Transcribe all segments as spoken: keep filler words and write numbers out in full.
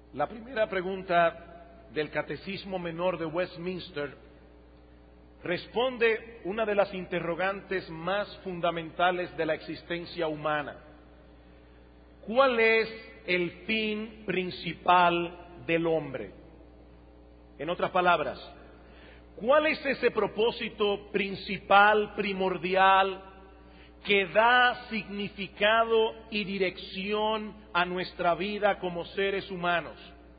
La primera pregunta del Catecismo Menor de Westminster responde una de las interrogantes más fundamentales de la existencia humana. ¿Cuál es el fin principal del hombre? En otras palabras, ¿cuál es ese propósito principal, primordial, que da significado y dirección a nuestra vida como seres humanos?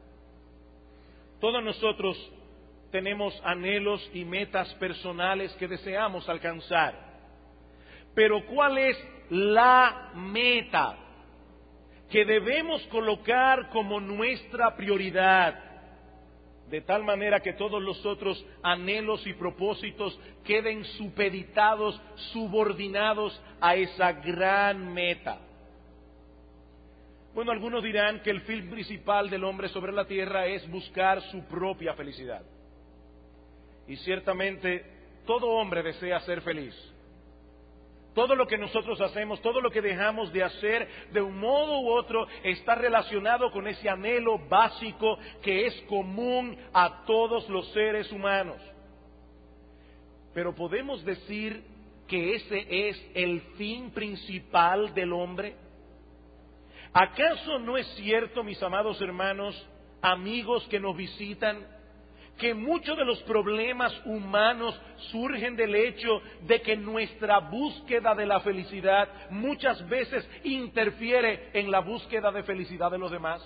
Todos nosotros tenemos anhelos y metas personales que deseamos alcanzar. Pero ¿cuál es la meta que debemos colocar como nuestra prioridad? De tal manera que todos los otros anhelos y propósitos queden supeditados, subordinados a esa gran meta. Bueno, algunos dirán que el fin principal del hombre sobre la tierra es buscar su propia felicidad. Y ciertamente todo hombre desea ser feliz. Todo lo que nosotros hacemos, todo lo que dejamos de hacer de un modo u otro está relacionado con ese anhelo básico que es común a todos los seres humanos. Pero ¿podemos decir que ese es el fin principal del hombre? ¿Acaso no es cierto, mis amados hermanos, amigos que nos visitan, que muchos de los problemas humanos surgen del hecho de que nuestra búsqueda de la felicidad muchas veces interfiere en la búsqueda de felicidad de los demás?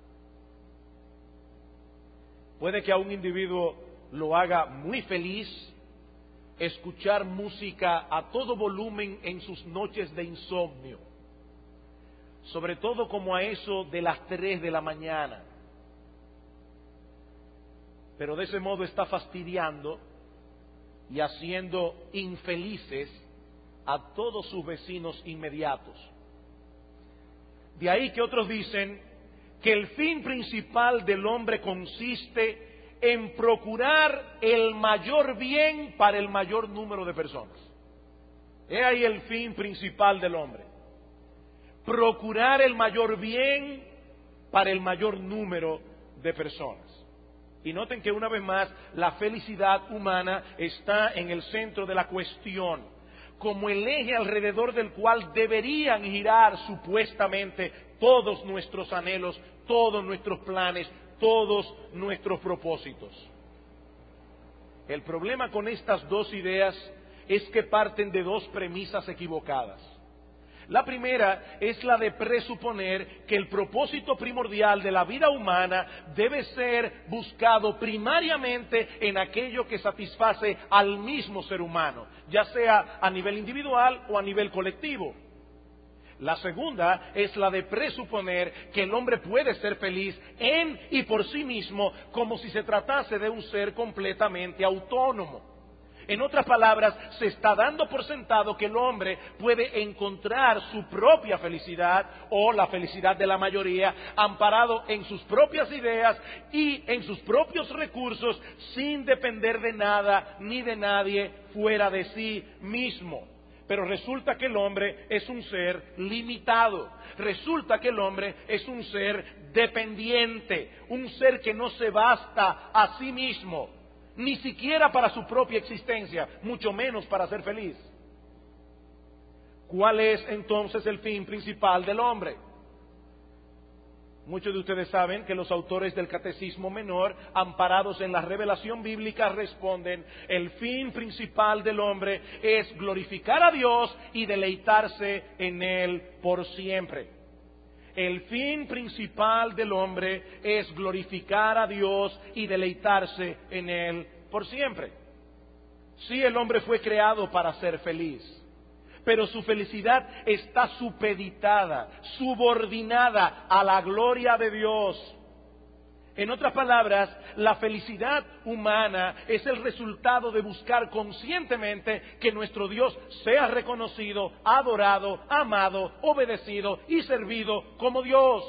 Puede que a un individuo lo haga muy feliz escuchar música a todo volumen en sus noches de insomnio, sobre todo como a eso de las tres de la mañana. Pero de ese modo está fastidiando y haciendo infelices a todos sus vecinos inmediatos. De ahí que otros dicen que el fin principal del hombre consiste en procurar el mayor bien para el mayor número de personas. He ahí el fin principal del hombre. Procurar el mayor bien para el mayor número de personas. Y noten que una vez más la felicidad humana está en el centro de la cuestión, como el eje alrededor del cual deberían girar supuestamente todos nuestros anhelos, todos nuestros planes, todos nuestros propósitos. El problema con estas dos ideas es que parten de dos premisas equivocadas. La primera es la de presuponer que el propósito primordial de la vida humana debe ser buscado primariamente en aquello que satisface al mismo ser humano, ya sea a nivel individual o a nivel colectivo. La segunda es la de presuponer que el hombre puede ser feliz en y por sí mismo, como si se tratase de un ser completamente autónomo. En otras palabras, se está dando por sentado que el hombre puede encontrar su propia felicidad o la felicidad de la mayoría amparado en sus propias ideas y en sus propios recursos sin depender de nada ni de nadie fuera de sí mismo. Pero resulta que el hombre es un ser limitado, resulta que el hombre es un ser dependiente, un ser que no se basta a sí mismo, ni siquiera para su propia existencia, mucho menos para ser feliz. ¿Cuál es entonces el fin principal del hombre? Muchos de ustedes saben que los autores del Catecismo Menor, amparados en la revelación bíblica, responden: el fin principal del hombre es glorificar a Dios y deleitarse en Él por siempre. El fin principal del hombre es glorificar a Dios y deleitarse en Él por siempre. Sí, el hombre fue creado para ser feliz, pero su felicidad está supeditada, subordinada a la gloria de Dios. En otras palabras, la felicidad humana es el resultado de buscar conscientemente que nuestro Dios sea reconocido, adorado, amado, obedecido y servido como Dios.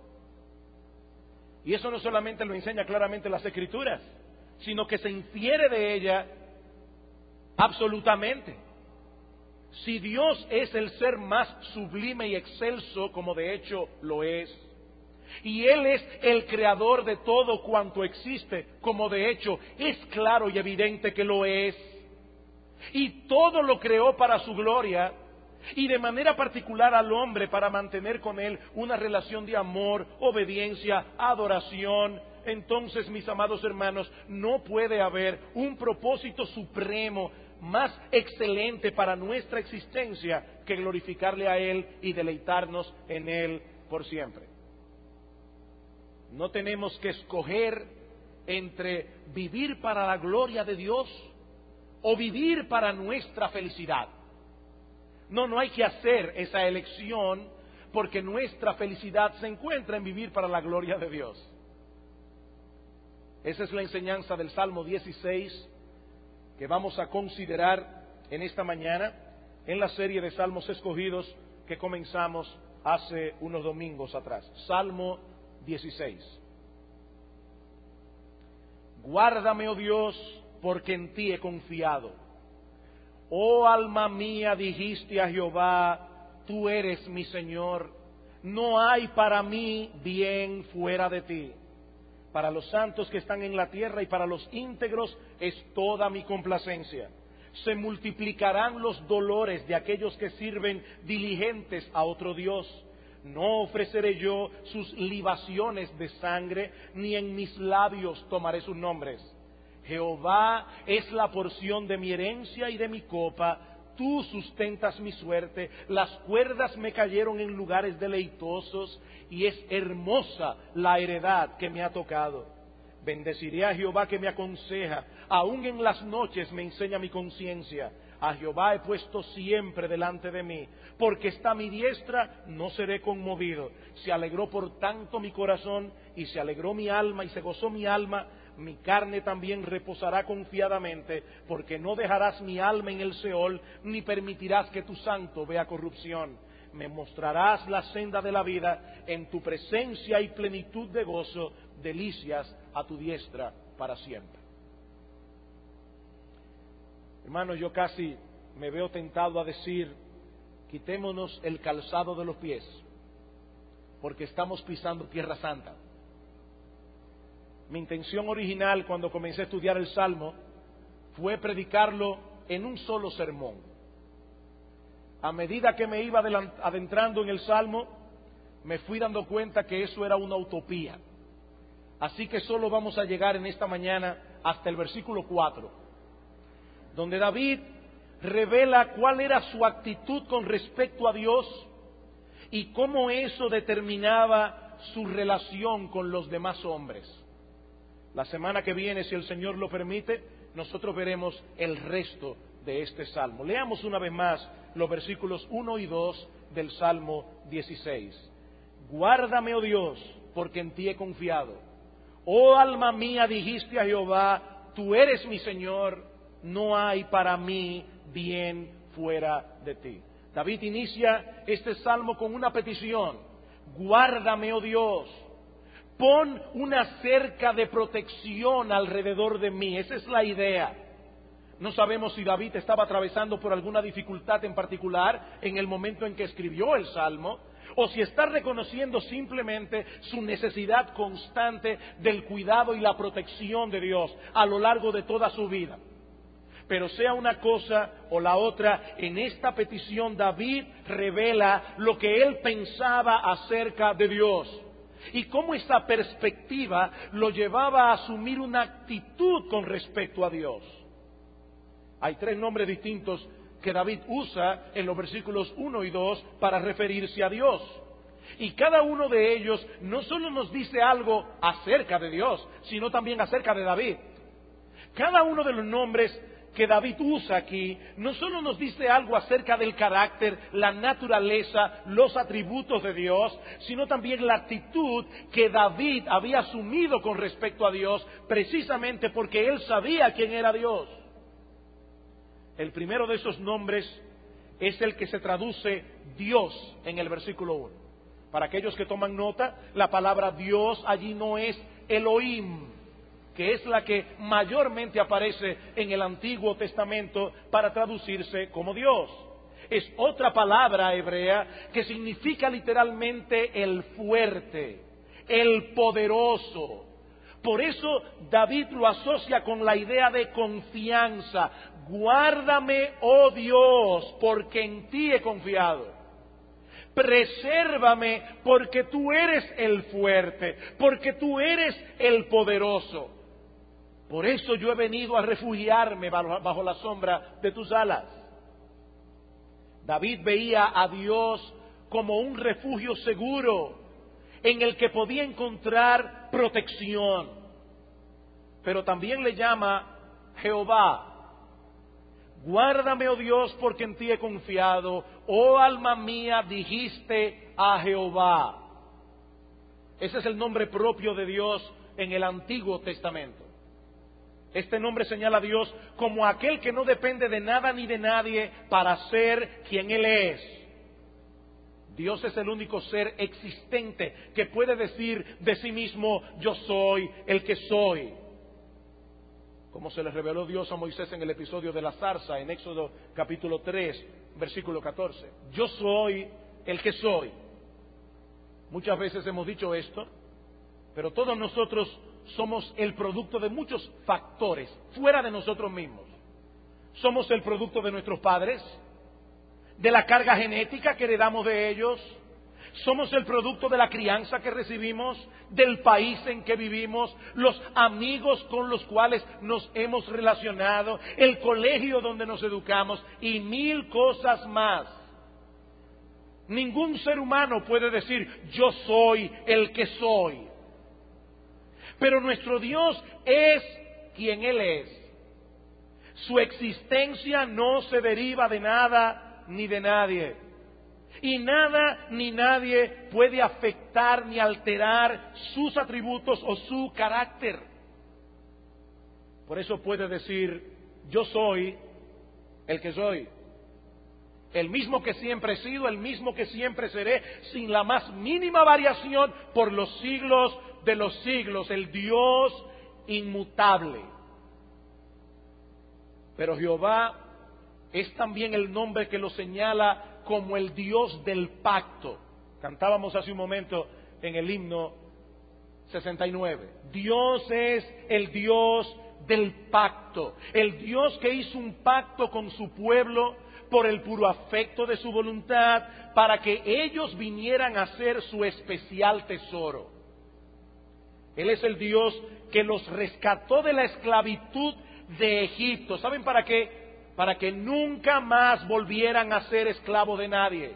Y eso no solamente lo enseña claramente las Escrituras, sino que se infiere de ella absolutamente. Si Dios es el ser más sublime y excelso, como de hecho lo es, Y Él es el creador de todo cuanto existe, como de hecho es claro y evidente que lo es. Y todo lo creó para su gloria, y de manera particular al hombre para mantener con Él una relación de amor, obediencia, adoración. Entonces, mis amados hermanos, no puede haber un propósito supremo más excelente para nuestra existencia que glorificarle a Él y deleitarnos en Él por siempre. No tenemos que escoger entre vivir para la gloria de Dios o vivir para nuestra felicidad. No, no hay que hacer esa elección, porque nuestra felicidad se encuentra en vivir para la gloria de Dios. Esa es la enseñanza del Salmo dieciséis que vamos a considerar en esta mañana en la serie de Salmos escogidos que comenzamos hace unos domingos atrás. Salmo dieciséis. Guárdame, oh Dios, porque en ti he confiado. Oh alma mía, dijiste a Jehová, tú eres mi Señor. No hay para mí bien fuera de ti. Para los santos que están en la tierra y para los íntegros es toda mi complacencia. Se multiplicarán los dolores de aquellos que sirven diligentes a otro Dios. No ofreceré yo sus libaciones de sangre, ni en mis labios tomaré sus nombres. Jehová es la porción de mi herencia y de mi copa, tú sustentas mi suerte, las cuerdas me cayeron en lugares deleitosos, y es hermosa la heredad que me ha tocado. Bendeciré a Jehová que me aconseja, aún en las noches me enseña mi conciencia. A Jehová he puesto siempre delante de mí, porque está a mi diestra, no seré conmovido. Se alegró por tanto mi corazón, y se alegró mi alma, y se gozó mi alma. Mi carne también reposará confiadamente, porque no dejarás mi alma en el Seol, ni permitirás que tu santo vea corrupción. Me mostrarás la senda de la vida, en tu presencia hay plenitud de gozo, delicias a tu diestra para siempre. Hermanos, yo casi me veo tentado a decir, quitémonos el calzado de los pies, porque estamos pisando tierra santa. Mi intención original cuando comencé a estudiar el Salmo fue predicarlo en un solo sermón. A medida que me iba adentrando en el Salmo, me fui dando cuenta que eso era una utopía. Así que solo vamos a llegar en esta mañana hasta el versículo cuatro, donde David revela cuál era su actitud con respecto a Dios y cómo eso determinaba su relación con los demás hombres. La semana que viene, si el Señor lo permite, nosotros veremos el resto de este Salmo. Leamos una vez más los versículos uno y dos del Salmo dieciséis. Guárdame, oh Dios, porque en ti he confiado. Oh alma mía, dijiste a Jehová, tú eres mi Señor, no hay para mí bien fuera de ti. David inicia este Salmo con una petición. Guárdame, oh Dios. Pon una cerca de protección alrededor de mí. Esa es la idea. No sabemos si David estaba atravesando por alguna dificultad en particular en el momento en que escribió el Salmo, o si está reconociendo simplemente su necesidad constante del cuidado y la protección de Dios a lo largo de toda su vida. Pero sea una cosa o la otra, en esta petición David revela lo que él pensaba acerca de Dios. Y cómo esa perspectiva lo llevaba a asumir una actitud con respecto a Dios. Hay tres nombres distintos que David usa en los versículos uno y dos para referirse a Dios. Y cada uno de ellos no solo nos dice algo acerca de Dios, sino también acerca de David. Cada uno de los nombres que David usa aquí no solo nos dice algo acerca del carácter, la naturaleza, los atributos de Dios, sino también la actitud que David había asumido con respecto a Dios, precisamente porque él sabía quién era Dios. El primero de esos nombres es el que se traduce Dios en el versículo uno. Para aquellos que toman nota, la palabra Dios allí no es Elohim, que es la que mayormente aparece en el Antiguo Testamento para traducirse como Dios. Es otra palabra hebrea que significa literalmente el fuerte, el poderoso. Por eso David lo asocia con la idea de confianza. Guárdame, oh Dios, porque en ti he confiado. Presérvame porque tú eres el fuerte, porque tú eres el poderoso. Por eso yo he venido a refugiarme bajo, bajo la sombra de tus alas. David veía a Dios como un refugio seguro en el que podía encontrar protección. Pero también le llama Jehová. Guárdame, oh Dios, porque en ti he confiado. Oh alma mía, dijiste a Jehová. Ese es el nombre propio de Dios en el Antiguo Testamento. Este nombre señala a Dios como aquel que no depende de nada ni de nadie para ser quien Él es. Dios es el único ser existente que puede decir de sí mismo, yo soy el que soy. Como se le reveló Dios a Moisés en el episodio de la zarza, en Éxodo capítulo tres, versículo catorce. Yo soy el que soy. Muchas veces hemos dicho esto, pero todos nosotros somos el producto de muchos factores fuera de nosotros mismos. Somos el producto de nuestros padres, de la carga genética que heredamos de ellos. Somos el producto de la crianza que recibimos, del país en que vivimos, los amigos con los cuales nos hemos relacionado, el colegio donde nos educamos y mil cosas más. Ningún ser humano puede decir, yo soy el que soy. Pero nuestro Dios es quien Él es. Su existencia no se deriva de nada ni de nadie. Y nada ni nadie puede afectar ni alterar sus atributos o su carácter. Por eso puede decir, yo soy el que soy. El mismo que siempre he sido, el mismo que siempre seré, sin la más mínima variación por los siglos de los siglos, el Dios inmutable. Pero Jehová es también el nombre que lo señala como el Dios del pacto. Cantábamos hace un momento en el himno sesenta y nueve. Dios es el Dios del pacto, el Dios que hizo un pacto con su pueblo por el puro afecto de su voluntad, para que ellos vinieran a ser su especial tesoro. Él es el Dios que los rescató de la esclavitud de Egipto. ¿Saben para qué? Para que nunca más volvieran a ser esclavos de nadie.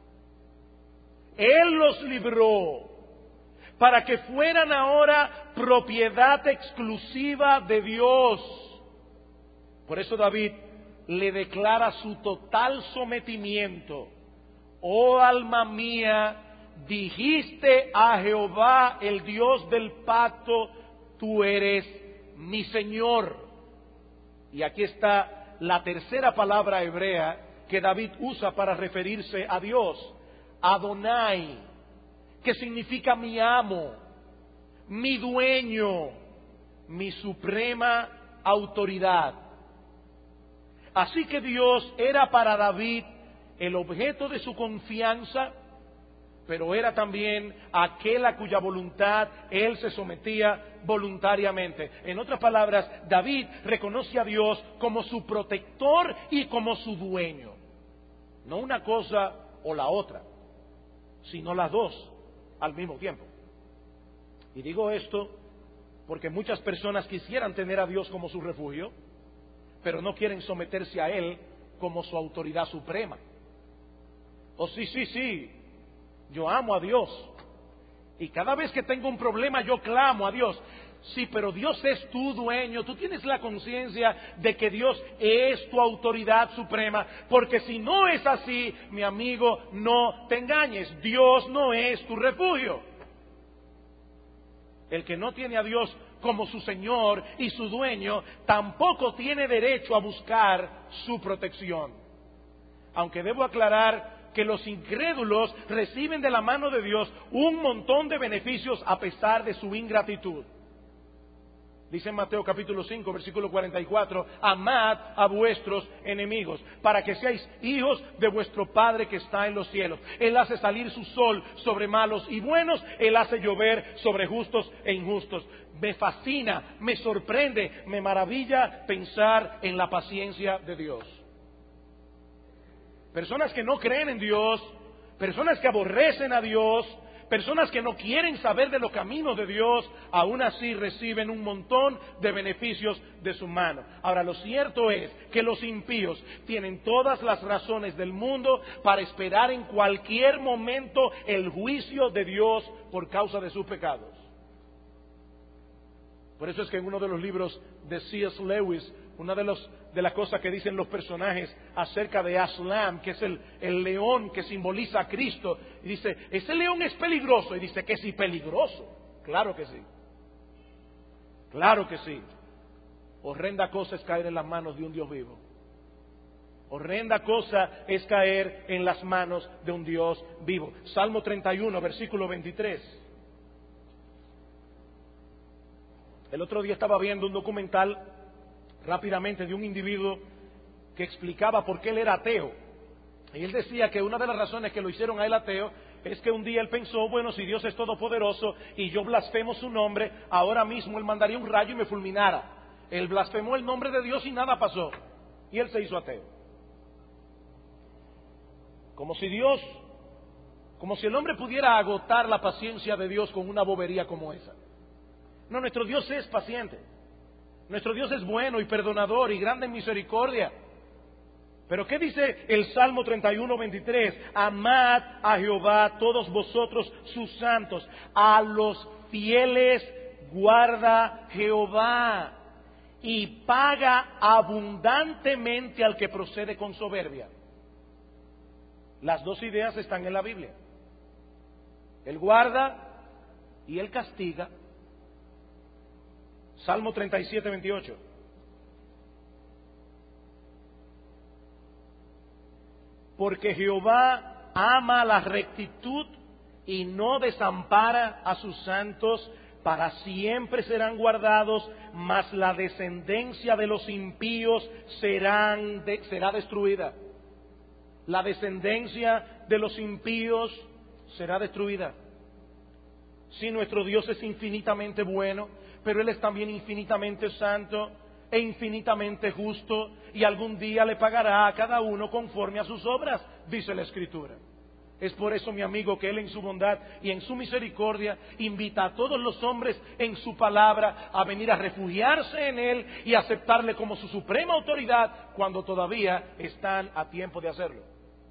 Él los libró para que fueran ahora propiedad exclusiva de Dios. Por eso David le declara su total sometimiento. Oh alma mía, dijiste a Jehová, el Dios del pacto, tú eres mi Señor. Y aquí está la tercera palabra hebrea que David usa para referirse a Dios, Adonai, que significa mi amo, mi dueño, mi suprema autoridad. Así que Dios era para David el objeto de su confianza, pero era también aquel a cuya voluntad él se sometía voluntariamente. En otras palabras, David reconoce a Dios como su protector y como su dueño. No una cosa o la otra, sino las dos al mismo tiempo. Y digo esto porque muchas personas quisieran tener a Dios como su refugio, pero no quieren someterse a Él como su autoridad suprema. Oh, sí, sí, sí, yo amo a Dios. Y cada vez que tengo un problema yo clamo a Dios. Sí, pero Dios es tu dueño. Tú tienes la conciencia de que Dios es tu autoridad suprema. Porque si no es así, mi amigo, no te engañes. Dios no es tu refugio. El que no tiene a Dios como su Señor y su dueño, tampoco tiene derecho a buscar su protección. Aunque debo aclarar que los incrédulos reciben de la mano de Dios un montón de beneficios a pesar de su ingratitud. Dice en Mateo capítulo cinco, versículo cuarenta y cuatro, amad a vuestros enemigos, para que seáis hijos de vuestro Padre que está en los cielos. Él hace salir su sol sobre malos y buenos, Él hace llover sobre justos e injustos. Me fascina, me sorprende, me maravilla pensar en la paciencia de Dios. Personas que no creen en Dios, personas que aborrecen a Dios, personas que no quieren saber de los caminos de Dios, aún así reciben un montón de beneficios de su mano. Ahora, lo cierto es que los impíos tienen todas las razones del mundo para esperar en cualquier momento el juicio de Dios por causa de sus pecados. Por eso es que en uno de los libros de C S Lewis, una de, los, de las cosas que dicen los personajes acerca de Aslan, que es el, el león que simboliza a Cristo, y dice, ese león es peligroso, y dice que sí, peligroso. Claro que sí. Claro que sí. Horrenda cosa es caer en las manos de un Dios vivo. Horrenda cosa es caer en las manos de un Dios vivo. Salmo treinta y uno, versículo veintitrés. El otro día estaba viendo un documental rápidamente de un individuo que explicaba por qué él era ateo. Y él decía que una de las razones que lo hicieron a él ateo es que un día él pensó, bueno, si Dios es todopoderoso y yo blasfemo su nombre, ahora mismo él mandaría un rayo y me fulminara. Él blasfemó el nombre de Dios y nada pasó. Y él se hizo ateo. Como si Dios, como si el hombre pudiera agotar la paciencia de Dios con una bobería como esa. No, nuestro Dios es paciente. Nuestro Dios es bueno y perdonador y grande en misericordia. Pero ¿qué dice el Salmo treinta y uno, veintitrés? Amad a Jehová todos vosotros sus santos. A los fieles guarda Jehová y paga abundantemente al que procede con soberbia. Las dos ideas están en la Biblia. Él guarda y Él castiga. Salmo treinta y siete, veintiocho. Porque Jehová ama la rectitud y no desampara a sus santos, para siempre serán guardados, mas la descendencia de los impíos serán de, será destruida. La descendencia de los impíos será destruida. Si nuestro Dios es infinitamente bueno, pero Él es también infinitamente santo e infinitamente justo, y algún día le pagará a cada uno conforme a sus obras, dice la Escritura. Es por eso, mi amigo, que Él en su bondad y en su misericordia invita a todos los hombres en su palabra a venir a refugiarse en Él y aceptarle como su suprema autoridad cuando todavía están a tiempo de hacerlo.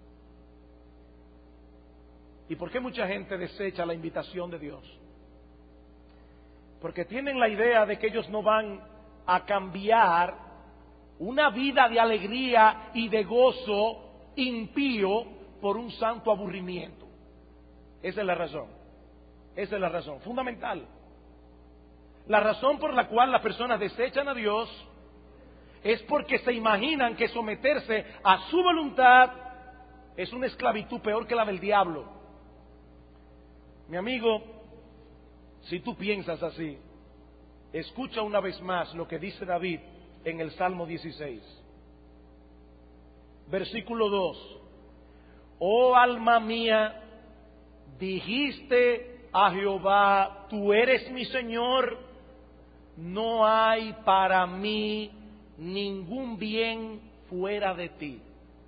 ¿Y por qué mucha gente desecha la invitación de Dios? Porque tienen la idea de que ellos no van a cambiar una vida de alegría y de gozo impío por un santo aburrimiento. Esa es la razón. Esa es la razón fundamental. La razón por la cual las personas desechan a Dios es porque se imaginan que someterse a su voluntad es una esclavitud peor que la del diablo. Mi amigo, si tú piensas así, escucha una vez más lo que dice David en el Salmo dieciséis. Versículo dos. Oh alma mía, dijiste a Jehová, tú eres mi Señor, no hay para mí ningún bien fuera de ti.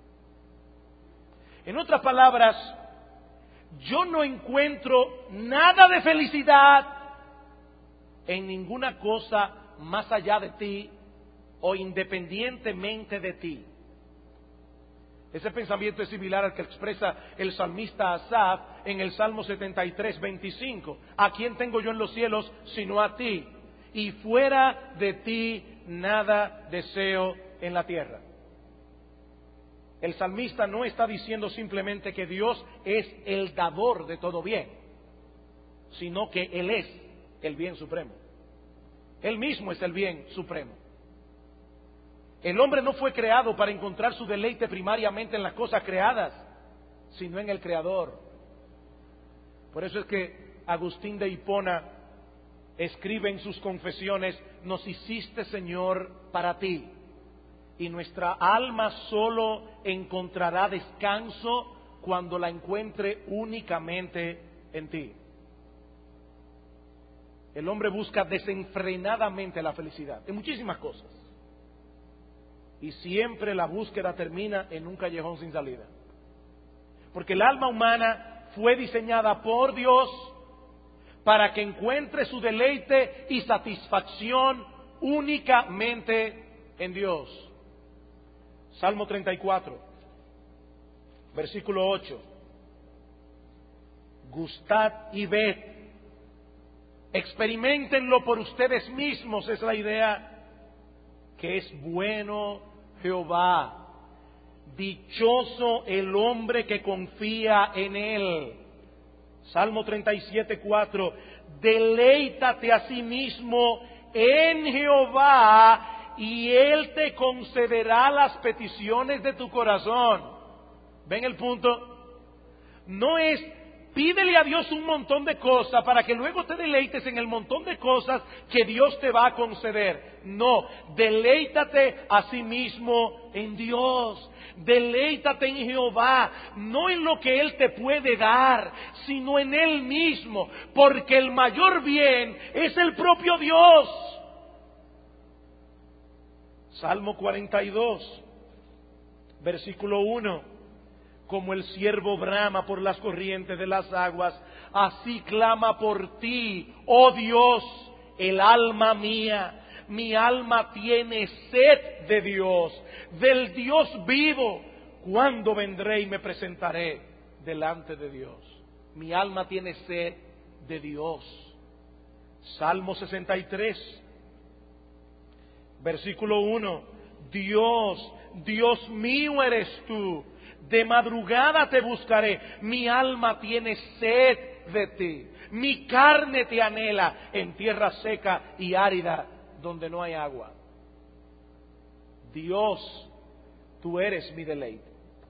En otras palabras, yo no encuentro nada de felicidad en ninguna cosa más allá de ti o independientemente de ti. Ese pensamiento es similar al que expresa el salmista Asaf en el Salmo setenta y tres, veinticinco. ¿A quién tengo yo en los cielos sino a ti? Y fuera de ti nada deseo en la tierra. El salmista no está diciendo simplemente que Dios es el dador de todo bien, sino que Él es el bien supremo. Él mismo es el bien supremo. El hombre no fue creado para encontrar su deleite primariamente en las cosas creadas, sino en el Creador. Por eso es que Agustín de Hipona escribe en sus confesiones: nos hiciste, Señor, para ti, y nuestra alma solo encontrará descanso cuando la encuentre únicamente en ti. El hombre busca desenfrenadamente la felicidad en muchísimas cosas, y siempre la búsqueda termina en un callejón sin salida, porque el alma humana fue diseñada por Dios para que encuentre su deleite y satisfacción únicamente en Dios. Salmo treinta y cuatro, versículo ocho. Gustad y ved, experiméntenlo por ustedes mismos, es la idea, que es bueno Jehová. Dichoso el hombre que confía en Él. Salmo treinta y siete, cuatro. Deleítate a sí mismo en Jehová y Él te concederá las peticiones de tu corazón. ¿Ven el punto? No es pídele a Dios un montón de cosas para que luego te deleites en el montón de cosas que Dios te va a conceder. No, deleítate a sí mismo en Dios. Deleítate en Jehová, no en lo que Él te puede dar, sino en Él mismo, porque el mayor bien es el propio Dios. Salmo cuarenta y dos, versículo uno. Como el ciervo brama por las corrientes de las aguas, así clama por ti, oh Dios, el alma mía. Mi alma tiene sed de Dios, del Dios vivo. ¿Cuándo vendré y me presentaré delante de Dios? Mi alma tiene sed de Dios. Salmo sesenta y tres, versículo uno. Dios, Dios mío eres tú. De madrugada te buscaré. Mi alma tiene sed de ti. Mi carne te anhela en tierra seca y árida, donde no hay agua. Dios, tú eres mi deleite.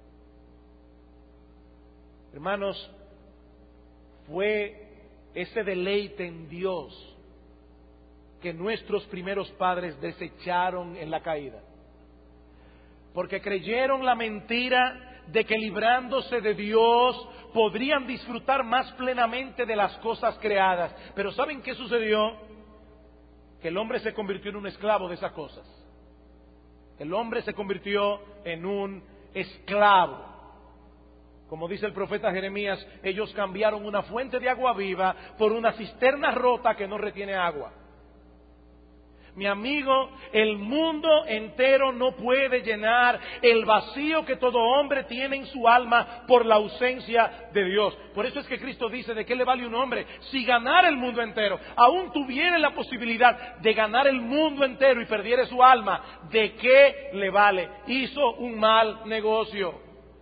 Hermanos, fue ese deleite en Dios que nuestros primeros padres desecharon en la caída, porque creyeron la mentira de que librándose de Dios podrían disfrutar más plenamente de las cosas creadas. Pero ¿saben qué sucedió? Que el hombre se convirtió en un esclavo de esas cosas. El hombre se convirtió en un esclavo. Como dice el profeta Jeremías, ellos cambiaron una fuente de agua viva por una cisterna rota que no retiene agua. Mi amigo, el mundo entero no puede llenar el vacío que todo hombre tiene en su alma por la ausencia de Dios. Por eso es que Cristo dice: ¿de qué le vale un hombre si ganara el mundo entero? Aún tuviera la posibilidad de ganar el mundo entero y perdiere su alma, ¿de qué le vale? Hizo un mal negocio.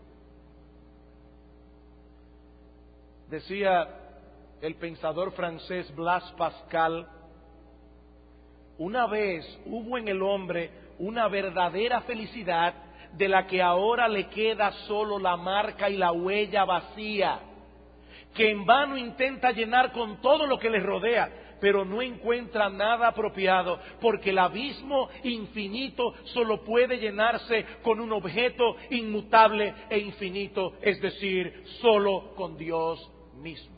Decía el pensador francés Blaise Pascal: una vez hubo en el hombre una verdadera felicidad de la que ahora le queda solo la marca y la huella vacía, que en vano intenta llenar con todo lo que le rodea, pero no encuentra nada apropiado, porque el abismo infinito solo puede llenarse con un objeto inmutable e infinito, es decir, solo con Dios mismo.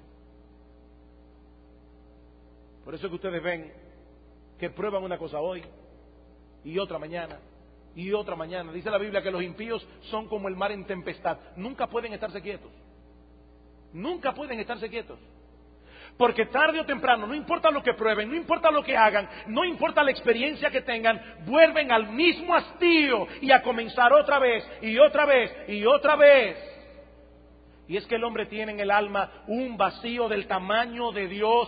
Por eso que ustedes ven que prueban una cosa hoy y otra mañana y otra mañana. Dice la Biblia que los impíos son como el mar en tempestad. Nunca pueden estarse quietos. Nunca pueden estarse quietos. Porque tarde o temprano, no importa lo que prueben, no importa lo que hagan, no importa la experiencia que tengan, vuelven al mismo hastío y a comenzar otra vez y otra vez y otra vez. Y es que el hombre tiene en el alma un vacío del tamaño de Dios.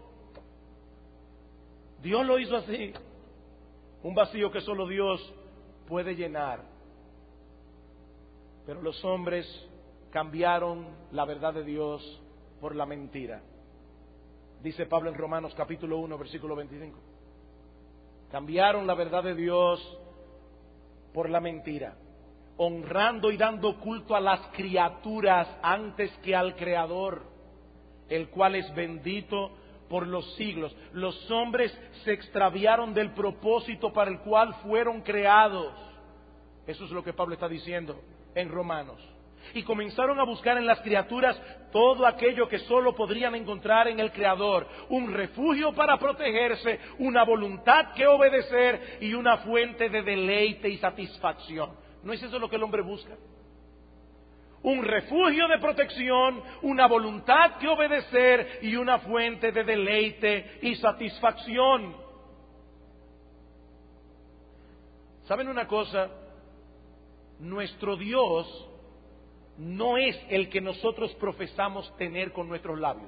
Dios lo hizo así, un vacío que solo Dios puede llenar. Pero los hombres cambiaron la verdad de Dios por la mentira. Dice Pablo en Romanos capítulo uno, versículo veinticinco. Cambiaron la verdad de Dios por la mentira, honrando y dando culto a las criaturas antes que al Creador, el cual es bendito por los siglos. Los hombres se extraviaron del propósito para el cual fueron creados. Eso es lo que Pablo está diciendo en Romanos. Y comenzaron a buscar en las criaturas todo aquello que solo podrían encontrar en el Creador: un refugio para protegerse, una voluntad que obedecer y una fuente de deleite y satisfacción. ¿No es eso lo que el hombre busca? Un refugio de protección, una voluntad que obedecer y una fuente de deleite y satisfacción. ¿Saben una cosa? Nuestro Dios no es el que nosotros profesamos tener con nuestros labios.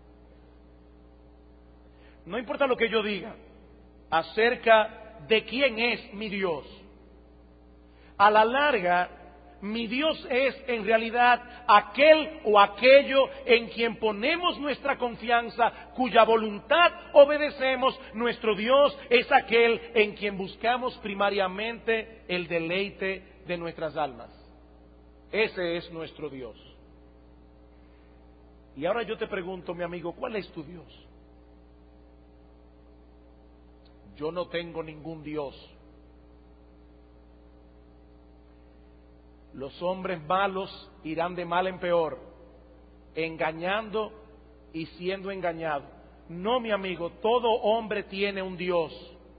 No importa lo que yo diga acerca de quién es mi Dios, a la larga, mi Dios es en realidad aquel o aquello en quien ponemos nuestra confianza, cuya voluntad obedecemos. Nuestro Dios es aquel en quien buscamos primariamente el deleite de nuestras almas. Ese es nuestro Dios. Y ahora yo te pregunto, mi amigo, ¿cuál es tu Dios? Yo no tengo ningún Dios. Los hombres malos irán de mal en peor, engañando y siendo engañados. No, mi amigo, todo hombre tiene un Dios.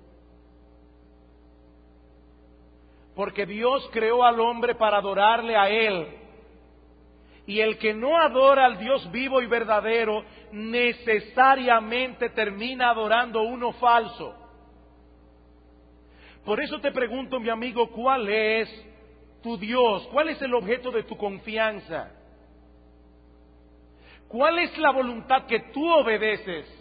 Porque Dios creó al hombre para adorarle a Él. Y el que no adora al Dios vivo y verdadero, necesariamente termina adorando uno falso. Por eso te pregunto, mi amigo, ¿cuál es tu Dios? ¿Cuál es el objeto de tu confianza? ¿Cuál es la voluntad que tú obedeces?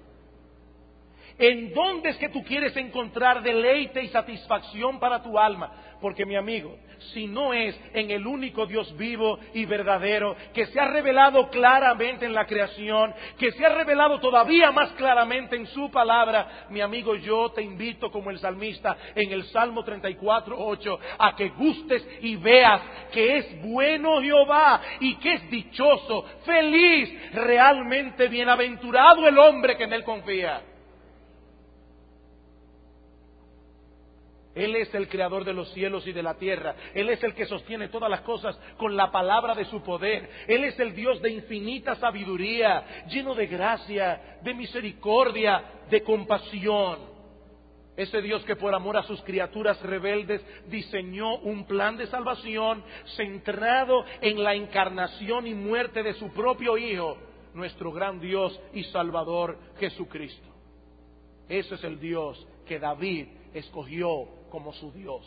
¿En dónde es que tú quieres encontrar deleite y satisfacción para tu alma? Porque, mi amigo, si no es en el único Dios vivo y verdadero, que se ha revelado claramente en la creación, que se ha revelado todavía más claramente en su palabra, mi amigo, yo te invito como el salmista en el Salmo treinta y cuatro, ocho, a que gustes y veas que es bueno Jehová y que es dichoso, feliz, realmente bienaventurado el hombre que en él confía. Él es el creador de los cielos y de la tierra. Él es el que sostiene todas las cosas con la palabra de su poder. Él es el Dios de infinita sabiduría, lleno de gracia, de misericordia, de compasión. Ese Dios que por amor a sus criaturas rebeldes diseñó un plan de salvación centrado en la encarnación y muerte de su propio Hijo, nuestro gran Dios y Salvador Jesucristo. Ese es el Dios que David escogió como su Dios.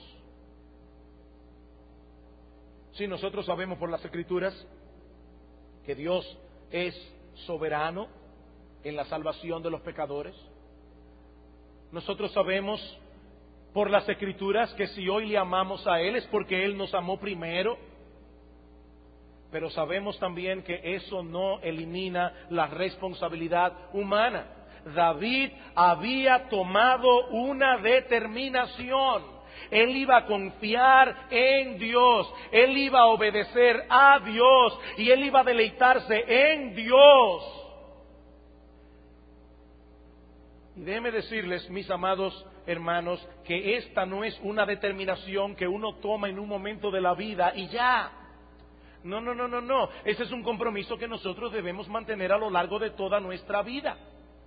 Si nosotros sabemos por las Escrituras que Dios es soberano en la salvación de los pecadores, nosotros sabemos por las Escrituras que si hoy le amamos a Él es porque Él nos amó primero, pero sabemos también que eso no elimina la responsabilidad humana. David había tomado una determinación. Él iba a confiar en Dios, él iba a obedecer a Dios y él iba a deleitarse en Dios. Y déjenme decirles, mis amados hermanos, que esta no es una determinación que uno toma en un momento de la vida y ya. No, no, no, no, no. Ese es un compromiso que nosotros debemos mantener a lo largo de toda nuestra vida.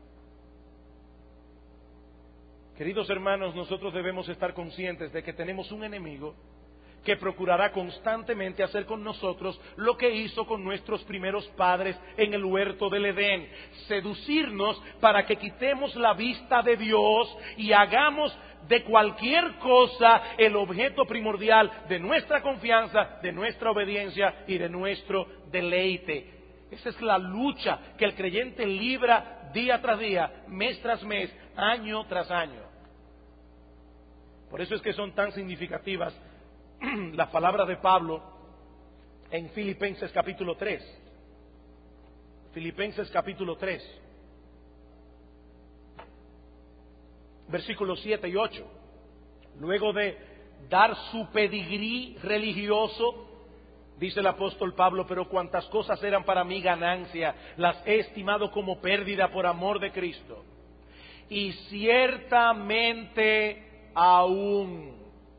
Queridos hermanos, nosotros debemos estar conscientes de que tenemos un enemigo que procurará constantemente hacer con nosotros lo que hizo con nuestros primeros padres en el huerto del Edén: seducirnos para que quitemos la vista de Dios y hagamos de cualquier cosa el objeto primordial de nuestra confianza, de nuestra obediencia y de nuestro deleite. Esa es la lucha que el creyente libra día tras día, mes tras mes, año tras año. Por eso es que son tan significativas las palabras de Pablo en Filipenses capítulo tres. Filipenses capítulo tres, versículos siete y ocho. Luego de dar su pedigrí religioso, Dice el apóstol Pablo, pero cuantas cosas eran para mí ganancia, las he estimado como pérdida por amor de Cristo. Y ciertamente aún.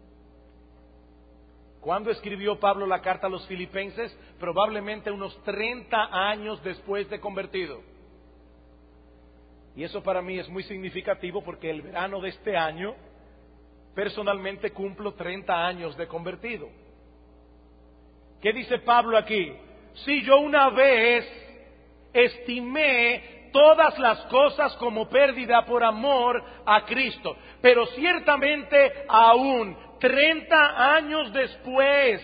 ¿Cuándo escribió Pablo la carta a los filipenses? Probablemente unos treinta años después de convertido. Y eso para mí es muy significativo porque el verano de este año, personalmente cumplo treinta años de convertido. ¿Qué dice Pablo aquí? Si yo una vez estimé todas las cosas como pérdida por amor a Cristo, pero ciertamente aún treinta años después,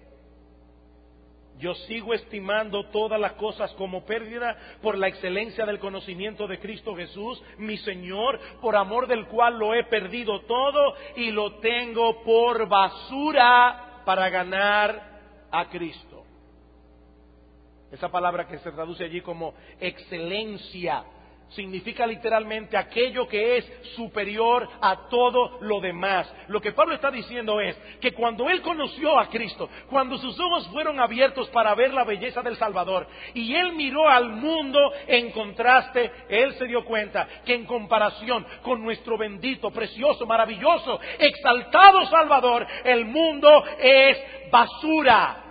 yo sigo estimando todas las cosas como pérdida por la excelencia del conocimiento de Cristo Jesús, mi Señor, por amor del cual lo he perdido todo y lo tengo por basura para ganar a Cristo. Esa palabra que se traduce allí como excelencia significa literalmente aquello que es superior a todo lo demás. Lo que Pablo está diciendo es que cuando él conoció a Cristo, cuando sus ojos fueron abiertos para ver la belleza del Salvador, y él miró al mundo en contraste, él se dio cuenta que en comparación con nuestro bendito, precioso, maravilloso, exaltado Salvador, el mundo es basura.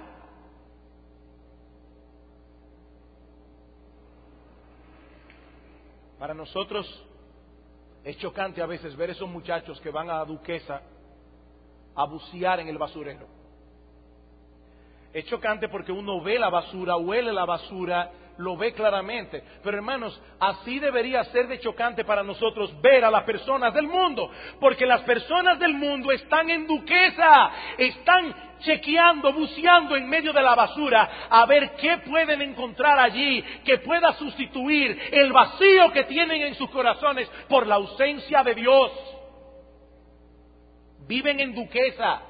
Para nosotros es chocante a veces ver esos muchachos que van a Duquesa a bucear en el basurero. Es chocante porque uno ve la basura, huele la basura, lo ve claramente. Pero hermanos, así debería ser de chocante para nosotros ver a las personas del mundo. Porque las personas del mundo están en Duquesa, están chequeando, buceando en medio de la basura a ver qué pueden encontrar allí que pueda sustituir el vacío que tienen en sus corazones por la ausencia de Dios. Viven en Duquesa.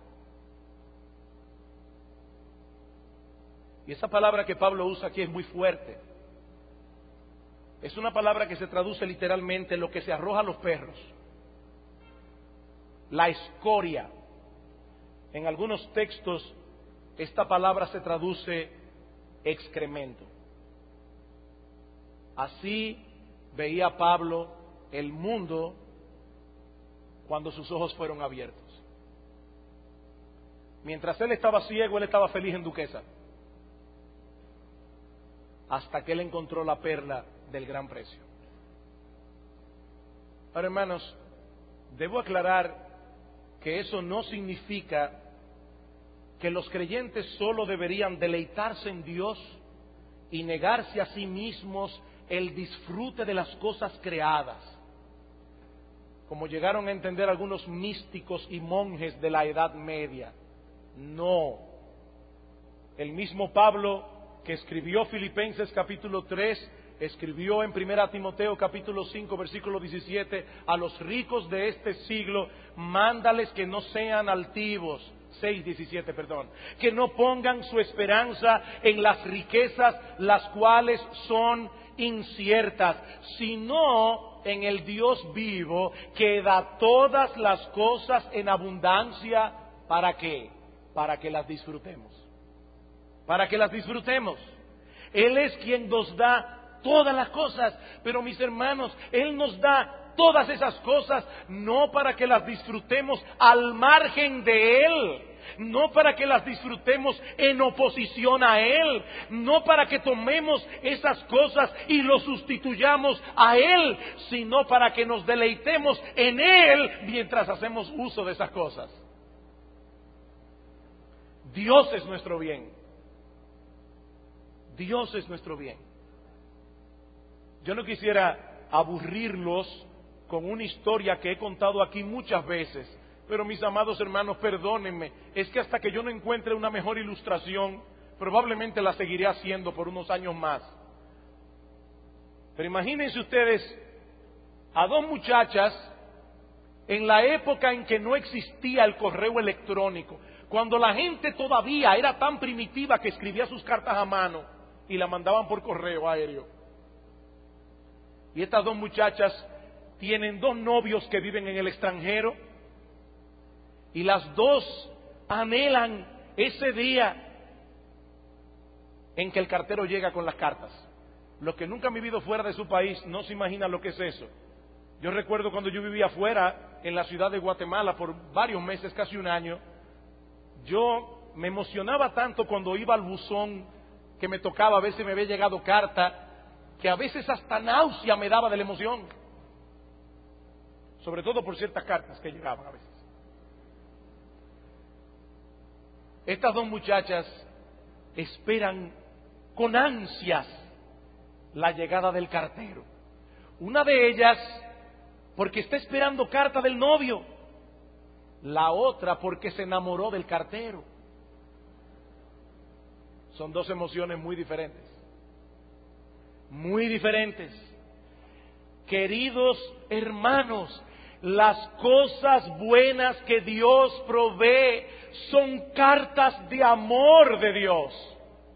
Y esa palabra que Pablo usa aquí es muy fuerte. Es una palabra que se traduce literalmente lo que se arroja a los perros. La escoria. En algunos textos esta palabra se traduce excremento. Así veía Pablo el mundo cuando sus ojos fueron abiertos. Mientras él estaba ciego, él estaba feliz en Duquesa. Hasta que él encontró la perla del gran precio. Ahora, hermanos, debo aclarar que eso no significa que los creyentes solo deberían deleitarse en Dios y negarse a sí mismos el disfrute de las cosas creadas, como llegaron a entender algunos místicos y monjes de la Edad Media. No. El mismo Pablo, que escribió Filipenses capítulo tres, escribió en Primera Timoteo capítulo cinco versículo diecisiete, a los ricos de este siglo, mándales que no sean altivos, seis diecisiete, perdón, que no pongan su esperanza en las riquezas, las cuales son inciertas, sino en el Dios vivo, que da todas las cosas en abundancia. ¿Para qué? Para que las disfrutemos. Para que las disfrutemos. Él es quien nos da todas las cosas, pero mis hermanos, Él nos da todas esas cosas no para que las disfrutemos al margen de Él, no para que las disfrutemos en oposición a Él, no para que tomemos esas cosas y lo sustituyamos a Él, sino para que nos deleitemos en Él mientras hacemos uso de esas cosas. Dios es nuestro bien. Dios es nuestro bien. Yo no quisiera aburrirlos con una historia que he contado aquí muchas veces, pero mis amados hermanos, perdónenme, es que hasta que yo no encuentre una mejor ilustración, probablemente la seguiré haciendo por unos años más. Pero imagínense ustedes a dos muchachas en la época en que no existía el correo electrónico, cuando la gente todavía era tan primitiva que escribía sus cartas a mano y la mandaban por correo aéreo. Y estas dos muchachas tienen dos novios que viven en el extranjero y las dos anhelan ese día en que el cartero llega con las cartas. Los que nunca han vivido fuera de su país no se imaginan lo que es eso. Yo recuerdo cuando yo vivía fuera, en la ciudad de Guatemala, por varios meses, casi un año, yo me emocionaba tanto cuando iba al buzón que me tocaba, a ver si me había llegado carta, que a veces hasta náusea me daba de la emoción. Sobre todo por ciertas cartas que llegaban a veces. Estas dos muchachas esperan con ansias la llegada del cartero. Una de ellas porque está esperando carta del novio, la otra porque se enamoró del cartero. Son dos emociones muy diferentes, muy diferentes. Queridos hermanos, las cosas buenas que Dios provee son cartas de amor de Dios.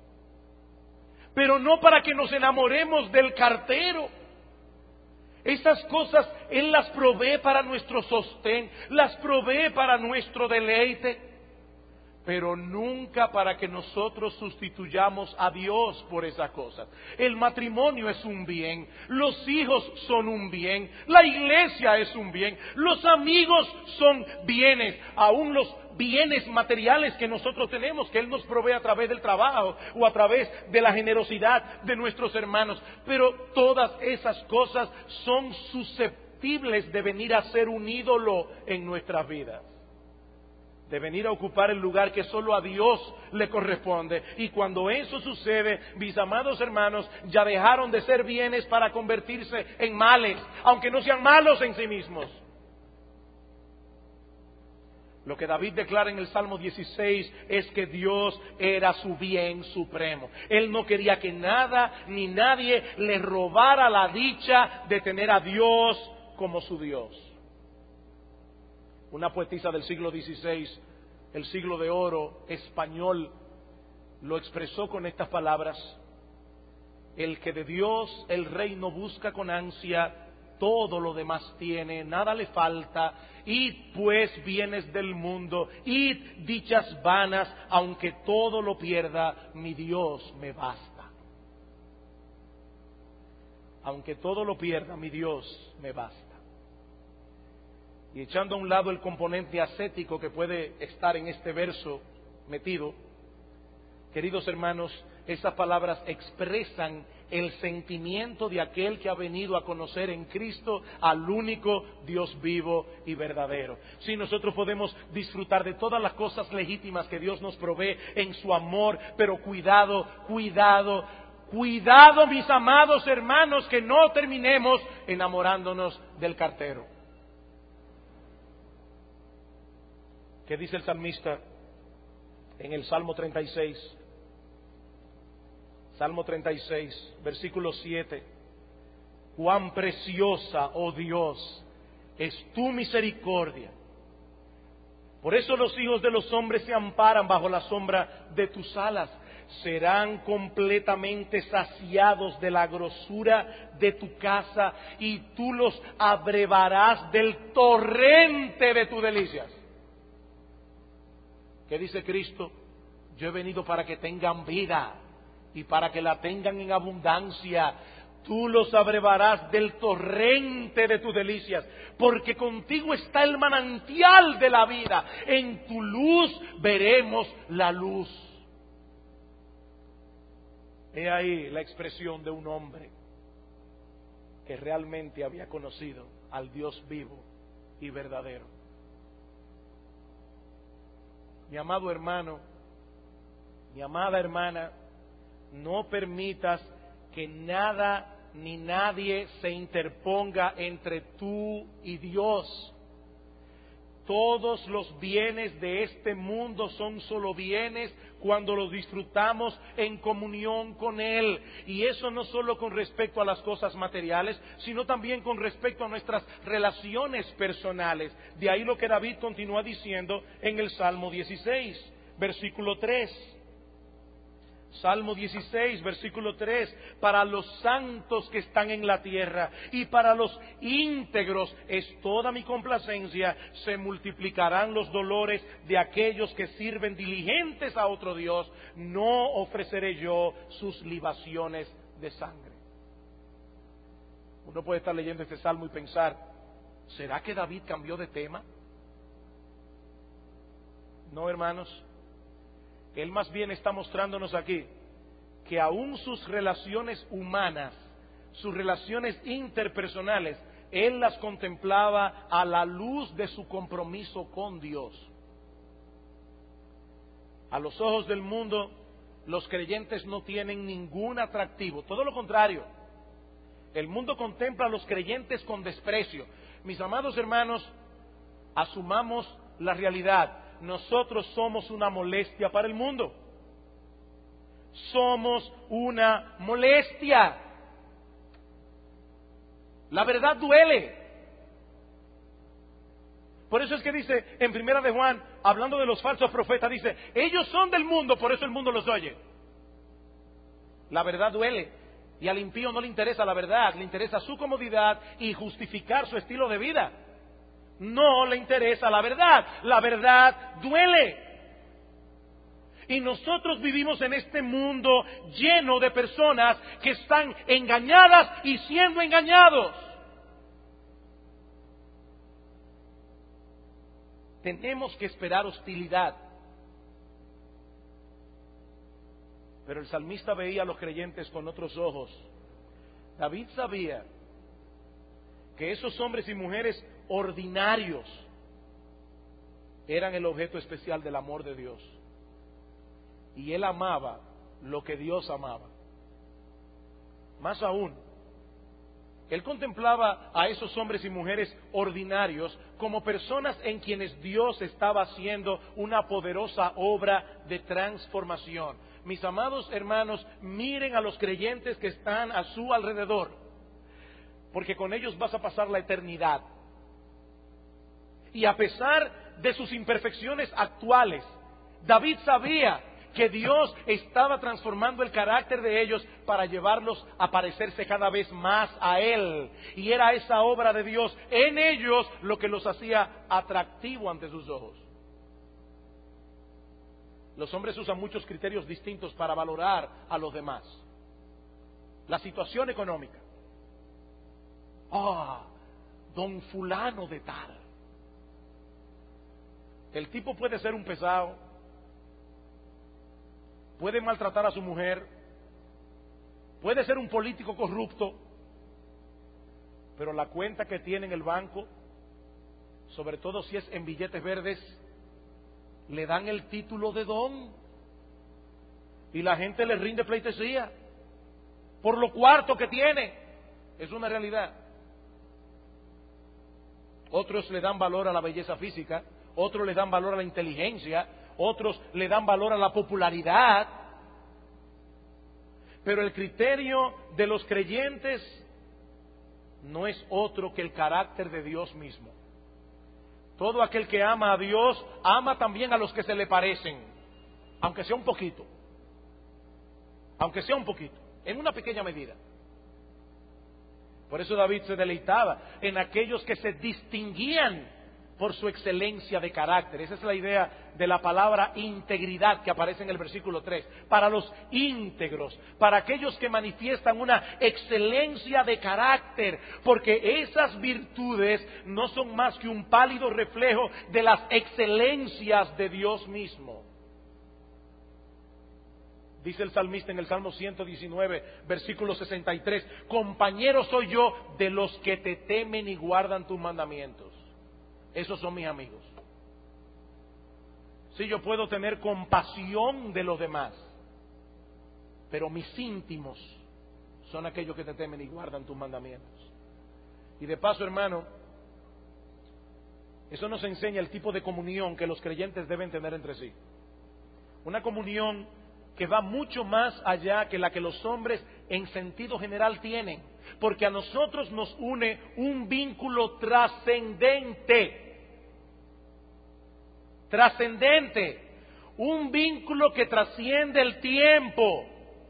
Pero no para que nos enamoremos del cartero. Esas cosas Él las provee para nuestro sostén, las provee para nuestro deleite, pero nunca para que nosotros sustituyamos a Dios por esas cosas. El matrimonio es un bien, los hijos son un bien, la iglesia es un bien, los amigos son bienes, aún los bienes materiales que nosotros tenemos, que Él nos provee a través del trabajo o a través de la generosidad de nuestros hermanos. Pero todas esas cosas son susceptibles de venir a ser un ídolo en nuestras vidas, de venir a ocupar el lugar que solo a Dios le corresponde. Y cuando eso sucede, mis amados hermanos, ya dejaron de ser bienes para convertirse en males, aunque no sean malos en sí mismos. Lo que David declara en el Salmo dieciséis es que Dios era su bien supremo. Él no quería que nada ni nadie le robara la dicha de tener a Dios como su Dios. Una poetisa del siglo dieciséis, el siglo de oro español, lo expresó con estas palabras: el que de Dios el reino busca con ansia, todo lo demás tiene, nada le falta. Id pues bienes del mundo, id dichas vanas, aunque todo lo pierda, mi Dios me basta. Aunque todo lo pierda, mi Dios me basta. Y echando a un lado el componente ascético que puede estar en este verso metido, queridos hermanos, esas palabras expresan el sentimiento de aquel que ha venido a conocer en Cristo al único Dios vivo y verdadero. Sí, nosotros podemos disfrutar de todas las cosas legítimas que Dios nos provee en su amor, pero cuidado, cuidado, cuidado, mis amados hermanos, que no terminemos enamorándonos del cartero. ¿Qué dice el salmista en el Salmo treinta y seis? Salmo treinta y seis, versículo siete. Cuán preciosa, oh Dios, es tu misericordia. Por eso los hijos de los hombres se amparan bajo la sombra de tus alas. Serán completamente saciados de la grosura de tu casa y tú los abrevarás del torrente de tus delicias. ¿Qué dice Cristo? Yo he venido para que tengan vida y para que la tengan en abundancia. Tú los abrevarás del torrente de tus delicias, porque contigo está el manantial de la vida. En tu luz veremos la luz. He ahí la expresión de un hombre que realmente había conocido al Dios vivo y verdadero. Mi amado hermano, mi amada hermana, no permitas que nada ni nadie se interponga entre tú y Dios. Todos los bienes de este mundo son solo bienes cuando los disfrutamos en comunión con Él. Y eso no solo con respecto a las cosas materiales, sino también con respecto a nuestras relaciones personales. De ahí lo que David continúa diciendo en el Salmo dieciséis, versículo tres. Salmo dieciséis, versículo tres, para los santos que están en la tierra y para los íntegros es toda mi complacencia, se multiplicarán los dolores de aquellos que sirven diligentes a otro Dios, no ofreceré yo sus libaciones de sangre. Uno puede estar leyendo este salmo y pensar, ¿será que David cambió de tema? No, hermanos. Él más bien está mostrándonos aquí que aún sus relaciones humanas, sus relaciones interpersonales, Él las contemplaba a la luz de su compromiso con Dios. A los ojos del mundo, los creyentes no tienen ningún atractivo, todo lo contrario. El mundo contempla a los creyentes con desprecio. Mis amados hermanos, asumamos la realidad. Nosotros somos una molestia para el mundo. Somos una molestia. La verdad duele. Por eso es que dice en Primera de Juan, hablando de los falsos profetas, dice, ellos son del mundo, por eso el mundo los oye. La verdad duele. Y al impío no le interesa la verdad, le interesa su comodidad y justificar su estilo de vida. No le interesa la verdad, la verdad duele. Y nosotros vivimos en este mundo lleno de personas que están engañadas y siendo engañados. Tenemos que esperar hostilidad. Pero el salmista veía a los creyentes con otros ojos. David sabía que esos hombres y mujeres ordinarios eran el objeto especial del amor de Dios. Y él amaba lo que Dios amaba. Más aún, él contemplaba a esos hombres y mujeres ordinarios como personas en quienes Dios estaba haciendo una poderosa obra de transformación. Mis amados hermanos, miren a los creyentes que están a su alrededor, porque con ellos vas a pasar la eternidad. Y a pesar de sus imperfecciones actuales, David sabía que Dios estaba transformando el carácter de ellos para llevarlos a parecerse cada vez más a Él. Y era esa obra de Dios en ellos lo que los hacía atractivo ante sus ojos. Los hombres usan muchos criterios distintos para valorar a los demás. La situación económica. Ah, don fulano de tal. El tipo puede ser un pesado, puede maltratar a su mujer, puede ser un político corrupto, pero la cuenta que tiene en el banco, sobre todo si es en billetes verdes, le dan el título de don y la gente le rinde pleitesía por lo cuarto que tiene. Es una realidad. Otros le dan valor a la belleza física, otros le dan valor a la inteligencia, otros le dan valor a la popularidad. Pero el criterio de los creyentes no es otro que el carácter de Dios mismo. Todo aquel que ama a Dios, ama también a los que se le parecen, aunque sea un poquito, aunque sea un poquito, en una pequeña medida. Por eso David se deleitaba en aquellos que se distinguían por su excelencia de carácter. Esa es la idea de la palabra integridad que aparece en el versículo tres. Para los íntegros, para aquellos que manifiestan una excelencia de carácter, porque esas virtudes no son más que un pálido reflejo de las excelencias de Dios mismo. Dice el salmista en el Salmo ciento diecinueve, versículo sesenta y tres, compañero soy yo de los que te temen y guardan tus mandamientos. Esos son mis amigos. Sí, yo puedo tener compasión de los demás, pero mis íntimos son aquellos que te temen y guardan tus mandamientos. Y de paso, hermano, eso nos enseña el tipo de comunión que los creyentes deben tener entre sí. Una comunión que va mucho más allá que la que los hombres en sentido general tienen, porque a nosotros nos une un vínculo trascendente, trascendente, un vínculo que trasciende el tiempo.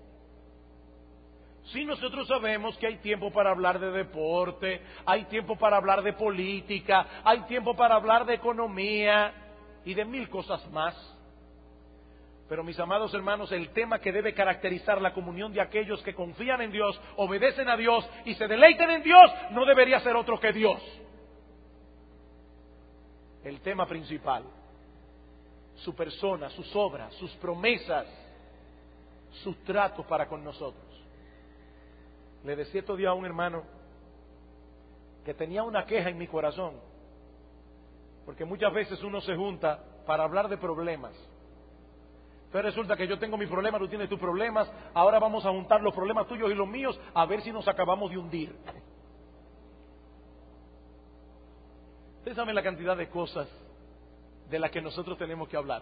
Sí, nosotros sabemos que hay tiempo para hablar de deporte, hay tiempo para hablar de política, hay tiempo para hablar de economía y de mil cosas más. Pero mis amados hermanos, el tema que debe caracterizar la comunión de aquellos que confían en Dios, obedecen a Dios y se deleiten en Dios, no debería ser otro que Dios. El tema principal, su persona, sus obras, sus promesas, sus tratos para con nosotros. Le decía estos días a un hermano que tenía una queja en mi corazón, porque muchas veces uno se junta para hablar de problemas. Entonces resulta que yo tengo mi problema, tú tienes tus problemas, ahora vamos a juntar los problemas tuyos y los míos a ver si nos acabamos de hundir. Ustedes saben la cantidad de cosas de las que nosotros tenemos que hablar.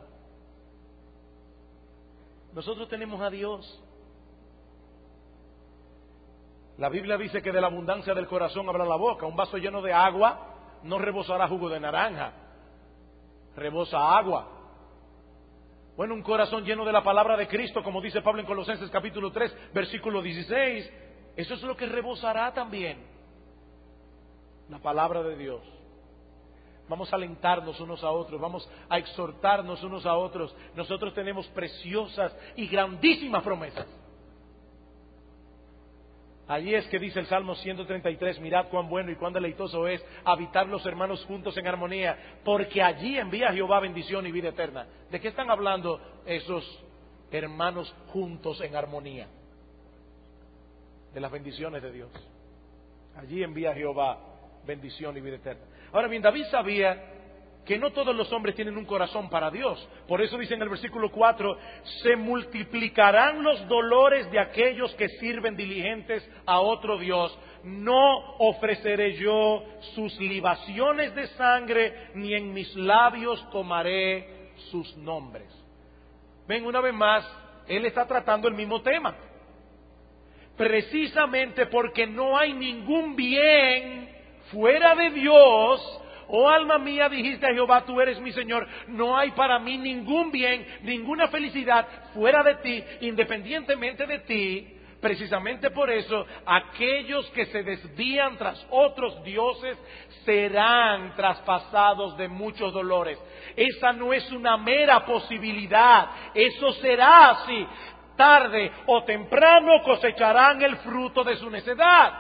Nosotros tenemos a Dios. La Biblia dice que de la abundancia del corazón habla la boca. Un vaso lleno de agua no rebosará jugo de naranja, rebosa agua. Bueno, un corazón lleno de la palabra de Cristo, como dice Pablo en Colosenses capítulo tres, versículo dieciséis, eso es lo que rebosará también. La palabra de Dios. Vamos a alentarnos unos a otros, vamos a exhortarnos unos a otros. Nosotros tenemos preciosas y grandísimas promesas. Allí es que dice el Salmo ciento treinta y tres, mirad cuán bueno y cuán deleitoso es habitar los hermanos juntos en armonía, porque allí envía Jehová bendición y vida eterna. ¿De qué están hablando esos hermanos juntos en armonía? De las bendiciones de Dios. Allí envía Jehová bendición y vida eterna. Ahora bien, David sabía que no todos los hombres tienen un corazón para Dios. Por eso dice en el versículo cuatro, se multiplicarán los dolores de aquellos que sirven diligentes a otro Dios. No ofreceré yo sus libaciones de sangre, ni en mis labios tomaré sus nombres. Ven, una vez más, él está tratando el mismo tema. Precisamente porque no hay ningún bien fuera de Dios. Oh alma mía, dijiste a Jehová, tú eres mi Señor, no hay para mí ningún bien, ninguna felicidad fuera de ti, independientemente de ti. Precisamente por eso, aquellos que se desvían tras otros dioses serán traspasados de muchos dolores. Esa no es una mera posibilidad, eso será así. Tarde o temprano cosecharán el fruto de su necedad.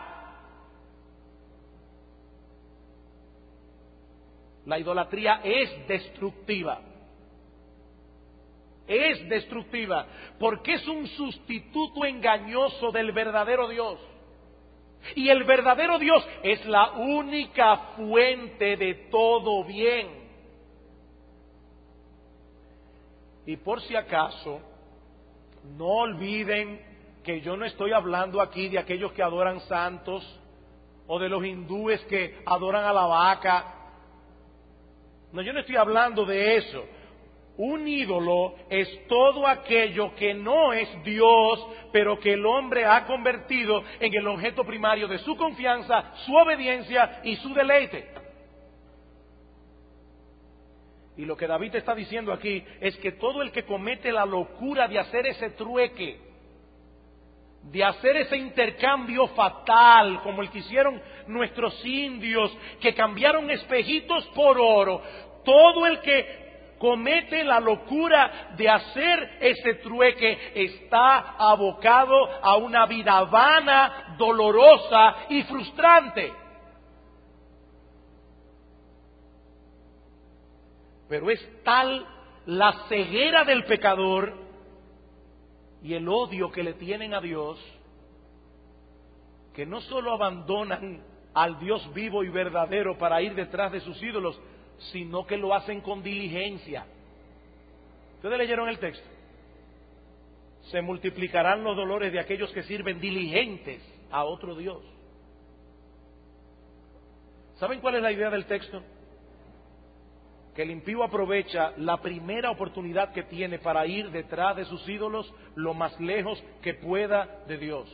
La idolatría es destructiva. Es destructiva porque es un sustituto engañoso del verdadero Dios. Y el verdadero Dios es la única fuente de todo bien. Y por si acaso, no olviden que yo no estoy hablando aquí de aquellos que adoran santos o de los hindúes que adoran a la vaca. No, yo no estoy hablando de eso. Un ídolo es todo aquello que no es Dios, pero que el hombre ha convertido en el objeto primario de su confianza, su obediencia y su deleite. Y lo que David está diciendo aquí es que todo el que comete la locura de hacer ese trueque, de hacer ese intercambio fatal, como el que hicieron nuestros indios, que cambiaron espejitos por oro, todo el que comete la locura de hacer ese trueque está abocado a una vida vana, dolorosa y frustrante. Pero es tal la ceguera del pecador y el odio que le tienen a Dios, que no solo abandonan al Dios vivo y verdadero para ir detrás de sus ídolos, sino que lo hacen con diligencia. ¿Ustedes leyeron el texto? Se multiplicarán los dolores de aquellos que sirven diligentes a otro Dios. ¿Saben cuál es la idea del texto? Que el impío aprovecha la primera oportunidad que tiene para ir detrás de sus ídolos lo más lejos que pueda de Dios.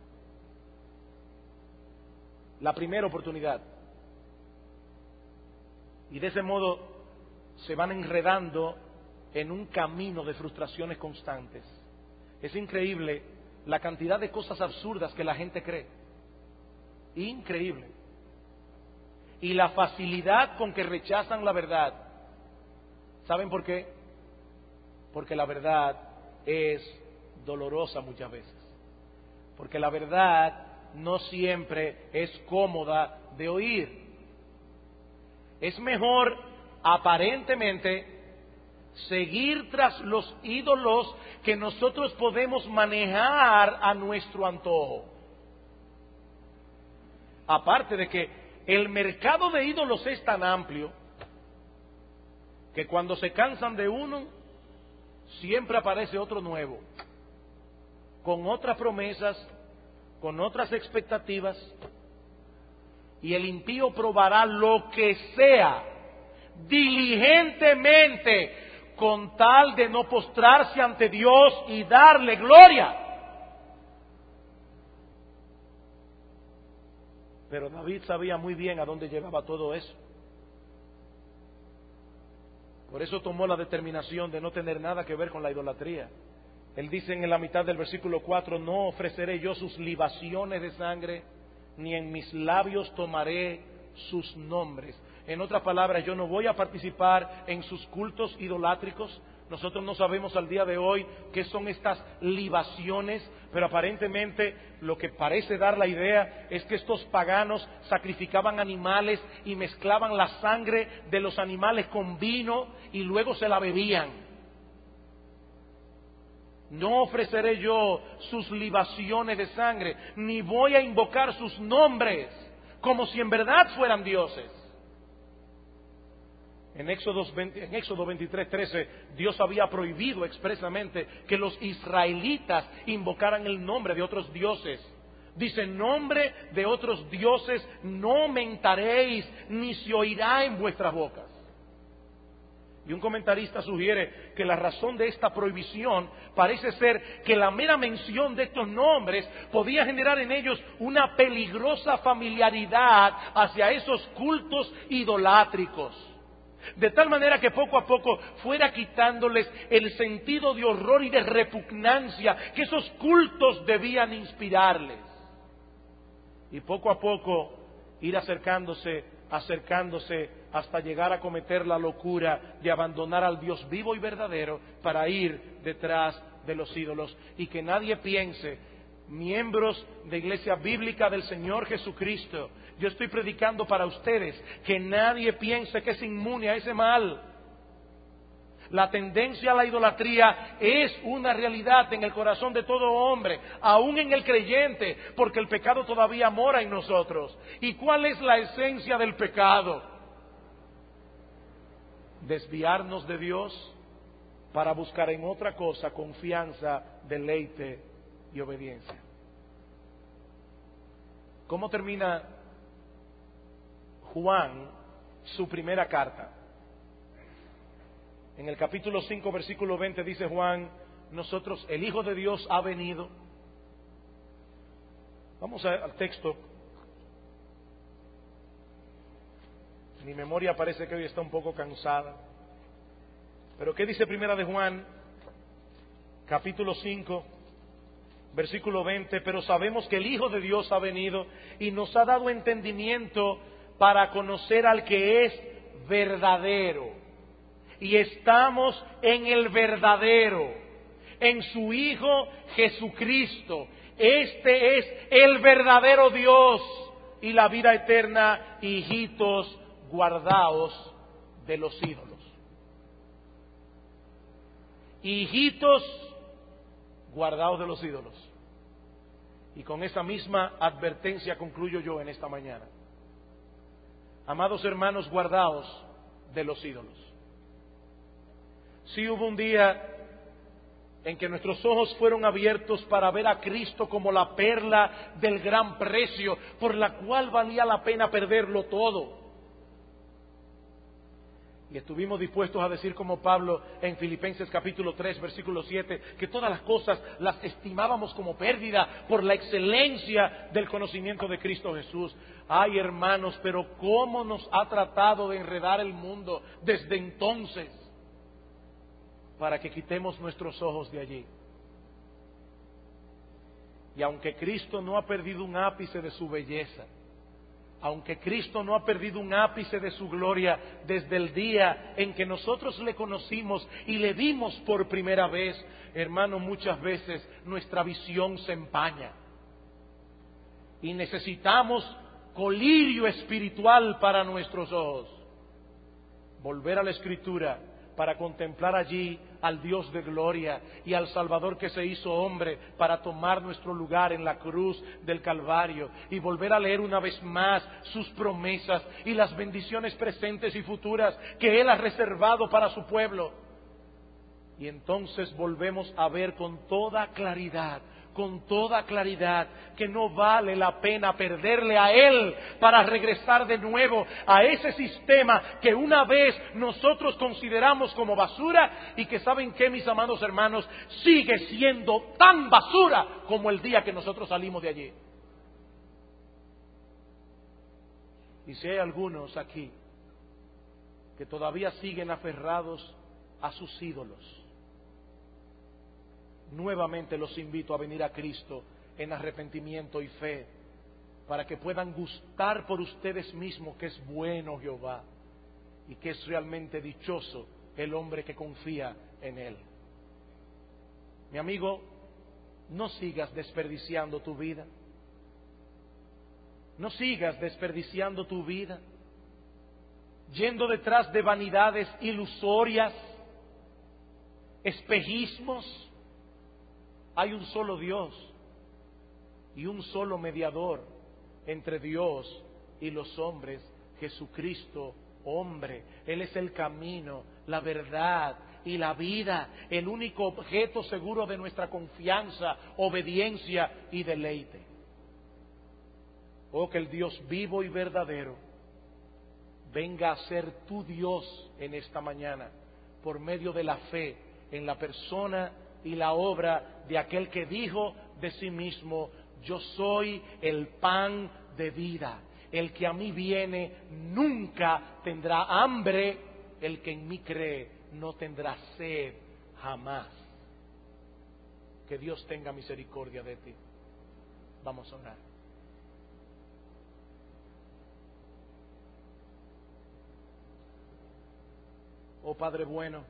La primera oportunidad. Y de ese modo se van enredando en un camino de frustraciones constantes. Es increíble la cantidad de cosas absurdas que la gente cree. Increíble. Y la facilidad con que rechazan la verdad. ¿Saben por qué? Porque la verdad es dolorosa muchas veces. Porque la verdad no siempre es cómoda de oír. Es mejor, aparentemente, seguir tras los ídolos que nosotros podemos manejar a nuestro antojo. Aparte de que el mercado de ídolos es tan amplio que cuando se cansan de uno, siempre aparece otro nuevo, con otras promesas, con otras expectativas, y el impío probará lo que sea diligentemente con tal de no postrarse ante Dios y darle gloria. Pero David sabía muy bien a dónde llevaba todo eso. Por eso tomó la determinación de no tener nada que ver con la idolatría. Él dice en la mitad del versículo cuatro, no ofreceré yo sus libaciones de sangre, ni en mis labios tomaré sus nombres. En otras palabras, yo no voy a participar en sus cultos idolátricos. Nosotros no sabemos al día de hoy qué son estas libaciones, pero aparentemente lo que parece dar la idea es que estos paganos sacrificaban animales y mezclaban la sangre de los animales con vino y luego se la bebían. No ofreceré yo sus libaciones de sangre, ni voy a invocar sus nombres, como si en verdad fueran dioses. En Éxodo, veinte, en Éxodo veintitrés, trece, Dios había prohibido expresamente que los israelitas invocaran el nombre de otros dioses. Dice, nombre de otros dioses no mentaréis, ni se oirá en vuestras bocas. Y un comentarista sugiere que la razón de esta prohibición parece ser que la mera mención de estos nombres podía generar en ellos una peligrosa familiaridad hacia esos cultos idolátricos. De tal manera que poco a poco fuera quitándoles el sentido de horror y de repugnancia que esos cultos debían inspirarles. Y poco a poco ir acercándose, acercándose hasta llegar a cometer la locura de abandonar al Dios vivo y verdadero para ir detrás de los ídolos. Y que nadie piense, miembros de Iglesia Bíblica del Señor Jesucristo, yo estoy predicando para ustedes, que nadie piense que es inmune a ese mal. La tendencia a la idolatría es una realidad en el corazón de todo hombre, aún en el creyente, porque el pecado todavía mora en nosotros. ¿Y cuál es la esencia del pecado? Desviarnos de Dios para buscar en otra cosa confianza, deleite y obediencia. ¿Cómo termina Juan su primera carta? En el capítulo cinco, versículo veinte dice Juan, nosotros, el Hijo de Dios ha venido. Vamos a, al texto. Mi memoria parece que hoy está un poco cansada. Pero ¿qué dice primera de Juan? Capítulo cinco, versículo veinte. Pero sabemos que el Hijo de Dios ha venido y nos ha dado entendimiento para conocer al que es verdadero. Y estamos en el verdadero, en su Hijo Jesucristo. Este es el verdadero Dios y la vida eterna. Hijitos, guardaos de los ídolos. Hijitos, guardaos de los ídolos. Y con esa misma advertencia concluyo yo en esta mañana. Amados hermanos, guardaos de los ídolos. Sí hubo un día en que nuestros ojos fueron abiertos para ver a Cristo como la perla del gran precio, por la cual valía la pena perderlo todo. Y estuvimos dispuestos a decir como Pablo en Filipenses capítulo tres, versículo siete, que todas las cosas las estimábamos como pérdida por la excelencia del conocimiento de Cristo Jesús. Ay, hermanos, pero cómo nos ha tratado de enredar el mundo desde entonces. para que quitemos nuestros ojos de allí. Y aunque Cristo no ha perdido un ápice de su belleza, aunque Cristo no ha perdido un ápice de su gloria desde el día en que nosotros le conocimos y le vimos por primera vez, hermano, muchas veces nuestra visión se empaña. Y necesitamos colirio espiritual para nuestros ojos. Volver a la Escritura para contemplar allí al Dios de gloria y al Salvador que se hizo hombre para tomar nuestro lugar en la cruz del Calvario, y volver a leer una vez más sus promesas y las bendiciones presentes y futuras que Él ha reservado para su pueblo. Y entonces volvemos a ver con toda claridad, con toda claridad, que no vale la pena perderle a Él para regresar de nuevo a ese sistema que una vez nosotros consideramos como basura y que, ¿saben qué, mis amados hermanos? Sigue siendo tan basura como el día que nosotros salimos de allí. Y si hay algunos aquí que todavía siguen aferrados a sus ídolos, nuevamente los invito a venir a Cristo en arrepentimiento y fe, para que puedan gustar por ustedes mismos que es bueno Jehová y que es realmente dichoso el hombre que confía en Él. Mi amigo, no sigas desperdiciando tu vida. No sigas desperdiciando tu vida yendo detrás de vanidades ilusorias, espejismos. Hay un solo Dios y un solo mediador entre Dios y los hombres, Jesucristo, hombre. Él es el camino, la verdad y la vida, el único objeto seguro de nuestra confianza, obediencia y deleite. Oh, que el Dios vivo y verdadero venga a ser tu Dios en esta mañana, por medio de la fe en la persona y la obra de aquel que dijo de sí mismo: yo soy el pan de vida, el que a mí viene nunca tendrá hambre, el que en mí cree no tendrá sed jamás. Que Dios tenga misericordia de ti. Vamos a orar. Oh Padre bueno,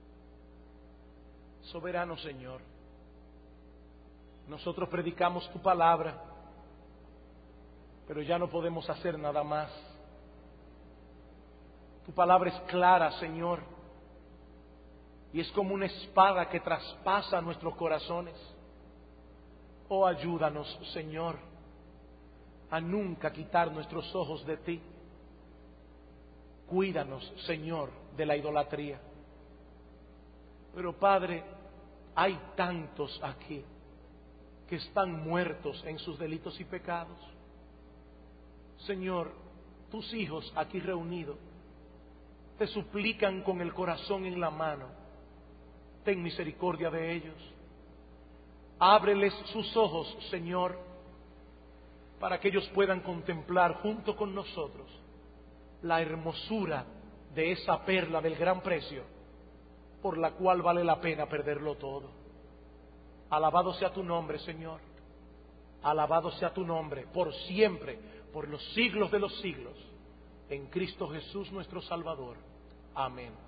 soberano Señor, nosotros predicamos tu palabra, pero ya no podemos hacer nada más. Tu palabra es clara, Señor, y es como una espada que traspasa nuestros corazones. Oh, ayúdanos, Señor, a nunca quitar nuestros ojos de ti. Cuídanos, Señor, de la idolatría. Pero Padre, hay tantos aquí que están muertos en sus delitos y pecados. Señor, tus hijos aquí reunidos te suplican con el corazón en la mano. Ten misericordia de ellos. Ábreles sus ojos, Señor, para que ellos puedan contemplar junto con nosotros la hermosura de esa perla del gran precio, por la cual vale la pena perderlo todo. Alabado sea tu nombre, Señor. Alabado sea tu nombre, por siempre, por los siglos de los siglos. En Cristo Jesús nuestro Salvador. Amén.